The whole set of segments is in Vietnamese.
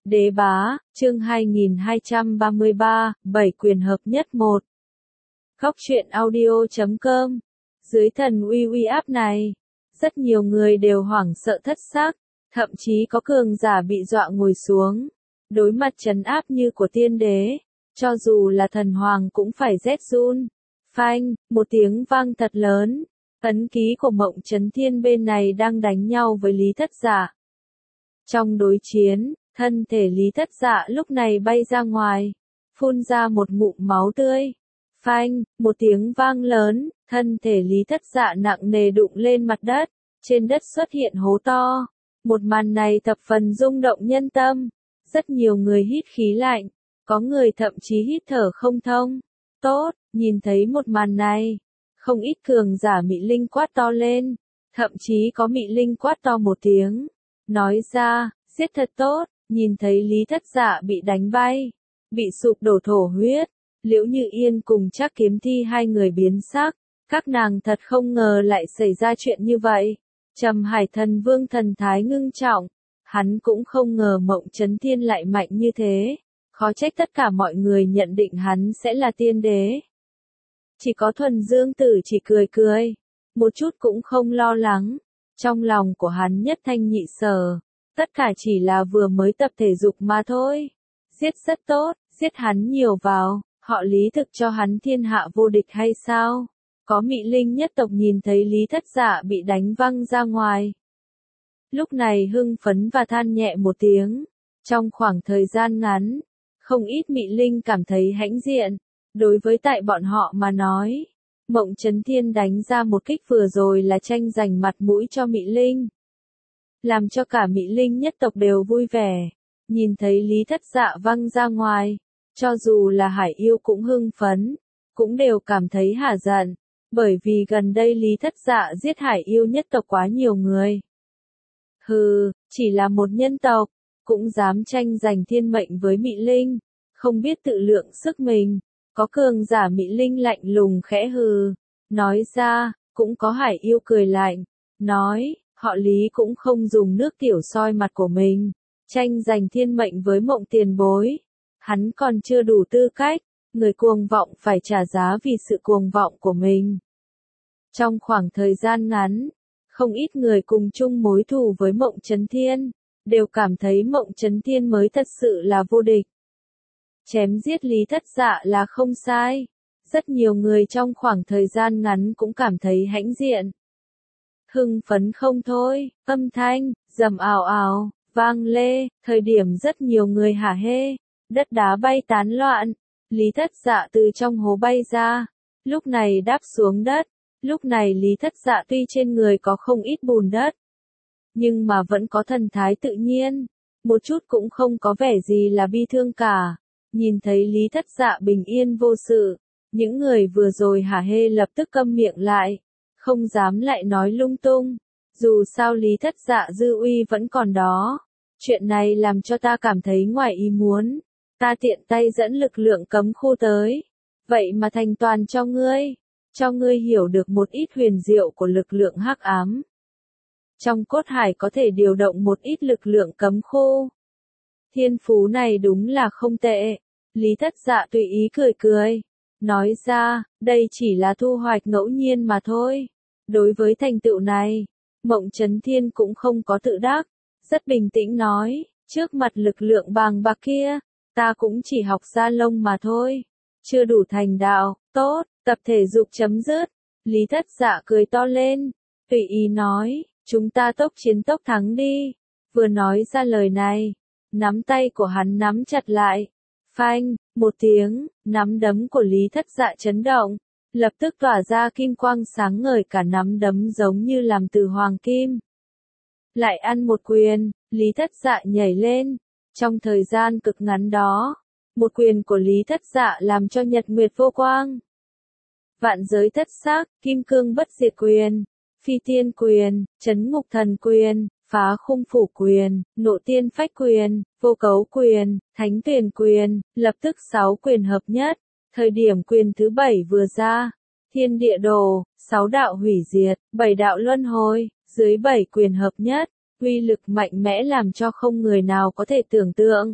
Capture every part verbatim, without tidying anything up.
Đế bá, chương hai nghìn hai trăm ba mươi ba, bảy quyền hợp nhất một. Góc truyện audio chấm com. Dưới thần uy uy áp này, rất nhiều người đều hoảng sợ thất xác, thậm chí có cường giả bị dọa ngồi xuống. Đối mặt trấn áp như của tiên đế, cho dù là thần hoàng cũng phải rét run. Phanh, một tiếng vang thật lớn, ấn ký của Mộng Chấn Thiên bên này đang đánh nhau với Lý Thất Dạ. Trong đối chiến, thân thể Lý Thất Dạ lúc này bay ra ngoài, phun ra một ngụm máu tươi. Phanh, một tiếng vang lớn, thân thể Lý Thất Dạ nặng nề đụng lên mặt đất, trên đất xuất hiện hố to. Một màn này thập phần rung động nhân tâm, rất nhiều người hít khí lạnh, có người thậm chí hít thở không thông. Tốt, nhìn thấy một màn này, không ít cường giả Mị Linh quát to lên, thậm chí có Mị Linh quát to một tiếng, nói ra, giết thật tốt. Nhìn thấy Lý Thất Dạ bị đánh bay, bị sụp đổ thổ huyết, Liễu Như Yên cùng Trác Kiếm Thi hai người biến sắc, các nàng thật không ngờ lại xảy ra chuyện như vậy. Trầm Hải Thần Vương thần thái ngưng trọng, hắn cũng không ngờ Mộng Chấn Thiên lại mạnh như thế, khó trách tất cả mọi người nhận định hắn sẽ là tiên đế. Chỉ có Thuần Dương Tử chỉ cười cười, một chút cũng không lo lắng, trong lòng của hắn nhất thanh nhị sở. Tất cả chỉ là vừa mới tập thể dục mà thôi. Giết rất tốt, giết hắn nhiều vào, họ Lý thực cho hắn thiên hạ vô địch hay sao? Có Mị Linh nhất tộc nhìn thấy Lý Thất Dạ bị đánh văng ra ngoài. Lúc này hưng phấn và than nhẹ một tiếng. Trong khoảng thời gian ngắn, không ít Mị Linh cảm thấy hãnh diện. Đối với tại bọn họ mà nói, Mộng Chấn Thiên đánh ra một kích vừa rồi là tranh giành mặt mũi cho Mị Linh. Làm cho cả Mị Linh nhất tộc đều vui vẻ, nhìn thấy Lý Thất Dạ văng ra ngoài, cho dù là Hải Yêu cũng hưng phấn, cũng đều cảm thấy hả giận, bởi vì gần đây Lý Thất Dạ giết Hải Yêu nhất tộc quá nhiều người. Hừ, chỉ là một nhân tộc, cũng dám tranh giành thiên mệnh với Mị Linh, không biết tự lượng sức mình, có cường giả Mị Linh lạnh lùng khẽ hừ, nói ra, cũng có Hải Yêu cười lạnh, nói. Họ Lý cũng không dùng nước tiểu soi mặt của mình, tranh giành thiên mệnh với Mộng tiền bối. Hắn còn chưa đủ tư cách, người cuồng vọng phải trả giá vì sự cuồng vọng của mình. Trong khoảng thời gian ngắn, không ít người cùng chung mối thù với Mộng Chấn Thiên, đều cảm thấy Mộng Chấn Thiên mới thật sự là vô địch. Chém giết Lý Thất Dạ là không sai, rất nhiều người trong khoảng thời gian ngắn cũng cảm thấy hãnh diện. Hưng phấn không thôi, âm thanh, rầm ào ào, vang lê, thời điểm rất nhiều người hả hê, đất đá bay tán loạn, Lý Thất Dạ từ trong hố bay ra, lúc này đáp xuống đất, lúc này Lý Thất Dạ tuy trên người có không ít bùn đất, nhưng mà vẫn có thần thái tự nhiên, một chút cũng không có vẻ gì là bi thương cả, nhìn thấy Lý Thất Dạ bình yên vô sự, những người vừa rồi hả hê lập tức câm miệng lại. Không dám lại nói lung tung, dù sao Lý Thất Dạ dư uy vẫn còn đó. Chuyện này làm cho ta cảm thấy ngoài ý muốn. Ta tiện tay dẫn lực lượng cấm khu tới. Vậy mà thành toàn cho ngươi. Cho ngươi hiểu được một ít huyền diệu của lực lượng hắc ám. Trong cốt hải có thể điều động một ít lực lượng cấm khu. Thiên phú này đúng là không tệ. Lý Thất Dạ tùy ý cười cười. Nói ra, đây chỉ là thu hoạch ngẫu nhiên mà thôi. Đối với thành tựu này, Mộng Chấn Thiên cũng không có tự đắc, rất bình tĩnh nói, trước mặt lực lượng bàng bạc kia, ta cũng chỉ học ra lông mà thôi, chưa đủ thành đạo, tốt, tập thể dục chấm dứt. Lý Thất Dạ cười to lên, tùy ý nói, chúng ta tốc chiến tốc thắng đi. Vừa nói ra lời này, nắm tay của hắn nắm chặt lại, phanh, một tiếng, nắm đấm của Lý Thất Dạ chấn động. Lập tức tỏa ra kim quang sáng ngời, cả nắm đấm giống như làm từ hoàng kim. Lại ăn một quyền, Lý Thất Dạ nhảy lên. Trong thời gian cực ngắn đó, một quyền của Lý Thất Dạ làm cho nhật nguyệt vô quang. Vạn giới thất sắc, kim cương bất diệt quyền, phi tiên quyền, chấn ngục thần quyền, phá khung phủ quyền, nộ tiên phách quyền, vô cấu quyền, thánh tuyển quyền, lập tức sáu quyền hợp nhất. Thời điểm quyền thứ bảy vừa ra, thiên địa đồ, sáu đạo hủy diệt, bảy đạo luân hồi, dưới bảy quyền hợp nhất, uy lực mạnh mẽ làm cho không người nào có thể tưởng tượng.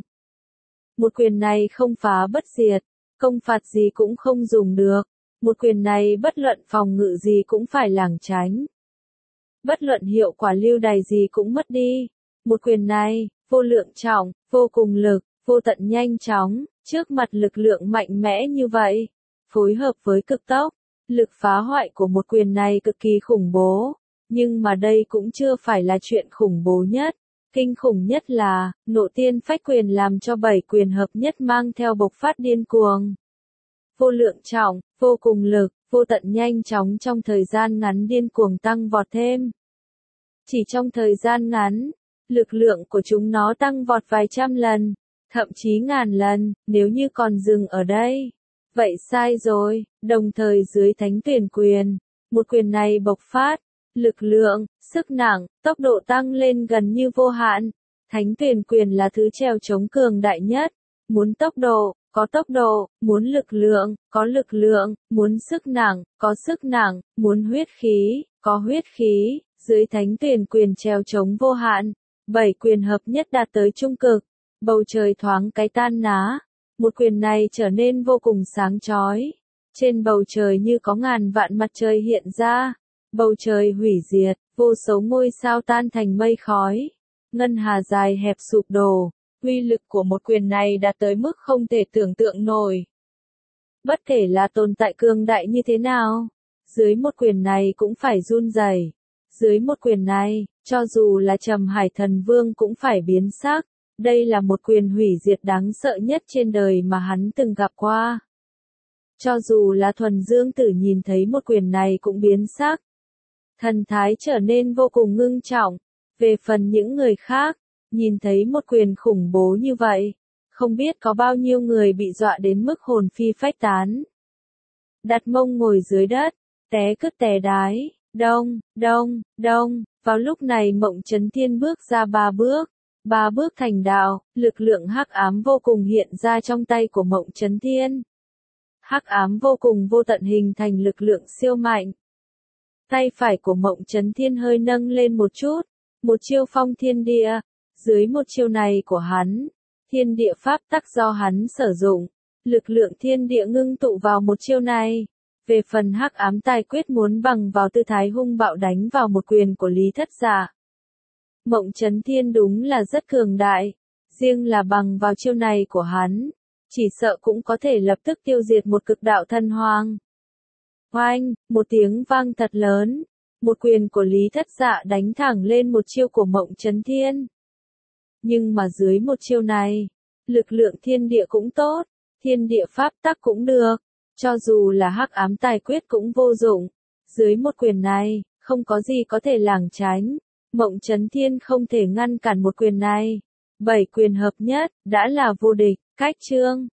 Một quyền này không phá bất diệt, công phạt gì cũng không dùng được, một quyền này bất luận phòng ngự gì cũng phải lảng tránh. Bất luận hiệu quả lưu đày gì cũng mất đi. Một quyền này, vô lượng trọng, vô cùng lực, vô tận nhanh chóng, trước mặt lực lượng mạnh mẽ như vậy, phối hợp với cực tốc, lực phá hoại của một quyền này cực kỳ khủng bố. Nhưng mà đây cũng chưa phải là chuyện khủng bố nhất. Kinh khủng nhất là, nộ tiên phách quyền làm cho bảy quyền hợp nhất mang theo bộc phát điên cuồng. Vô lượng trọng, vô cùng lực, vô tận nhanh chóng trong thời gian ngắn điên cuồng tăng vọt thêm. Chỉ trong thời gian ngắn, lực lượng của chúng nó tăng vọt vài trăm lần, thậm chí ngàn lần, nếu như còn dừng ở đây. Vậy sai rồi, đồng thời dưới thánh tuyển quyền, một quyền này bộc phát, lực lượng, sức nặng, tốc độ tăng lên gần như vô hạn. Thánh tuyển quyền là thứ trèo chống cường đại nhất. Muốn tốc độ, có tốc độ, muốn lực lượng, có lực lượng, muốn sức nặng, có sức nặng, muốn huyết khí, có huyết khí, dưới thánh tuyển quyền trèo chống vô hạn. Bảy quyền hợp nhất đạt tới trung cực, bầu trời thoáng cái tan ná. Một quyền này trở nên vô cùng sáng chói. Trên bầu trời như có ngàn vạn mặt trời hiện ra. Bầu trời hủy diệt, vô số ngôi sao tan thành mây khói. Ngân hà dài hẹp sụp đổ. Uy lực của một quyền này đạt tới mức không thể tưởng tượng nổi. Bất kể là tồn tại cường đại như thế nào, dưới một quyền này cũng phải run rẩy. Dưới một quyền này, cho dù là Trầm Hải Thần Vương cũng phải biến sắc. Đây là một quyền hủy diệt đáng sợ nhất trên đời mà hắn từng gặp qua. Cho dù là Thuần Dương Tử nhìn thấy một quyền này cũng biến sắc. Thần thái trở nên vô cùng ngưng trọng. Về phần những người khác, nhìn thấy một quyền khủng bố như vậy, không biết có bao nhiêu người bị dọa đến mức hồn phi phách tán. Đặt mông ngồi dưới đất, té cứt té đái, đông, đông, đông, vào lúc này Mộng Chấn Thiên bước ra ba bước, ba bước thành đạo, lực lượng hắc ám vô cùng hiện ra trong tay của Mộng Chấn Thiên. Hắc ám vô cùng vô tận hình thành lực lượng siêu mạnh. Tay phải của Mộng Chấn Thiên hơi nâng lên một chút, một chiêu phong thiên địa, dưới một chiêu này của hắn, thiên địa pháp tắc do hắn sử dụng, lực lượng thiên địa ngưng tụ vào một chiêu này. Về phần hắc ám tài quyết muốn bằng vào tư thái hung bạo đánh vào một quyền của Lý Thất Dạ. Mộng Chấn Thiên đúng là rất cường đại, riêng là bằng vào chiêu này của hắn, chỉ sợ cũng có thể lập tức tiêu diệt một cực đạo thần hoàng. Oanh, một tiếng vang thật lớn, một quyền của Lý Thất Dạ đánh thẳng lên một chiêu của Mộng Chấn Thiên. Nhưng mà dưới một chiêu này, lực lượng thiên địa cũng tốt, thiên địa pháp tắc cũng được, cho dù là hắc ám tài quyết cũng vô dụng. Dưới một quyền này, không có gì có thể lảng tránh, Mộng Chấn Thiên không thể ngăn cản một quyền này. Bảy quyền hợp nhất, đã là vô địch, cách chương.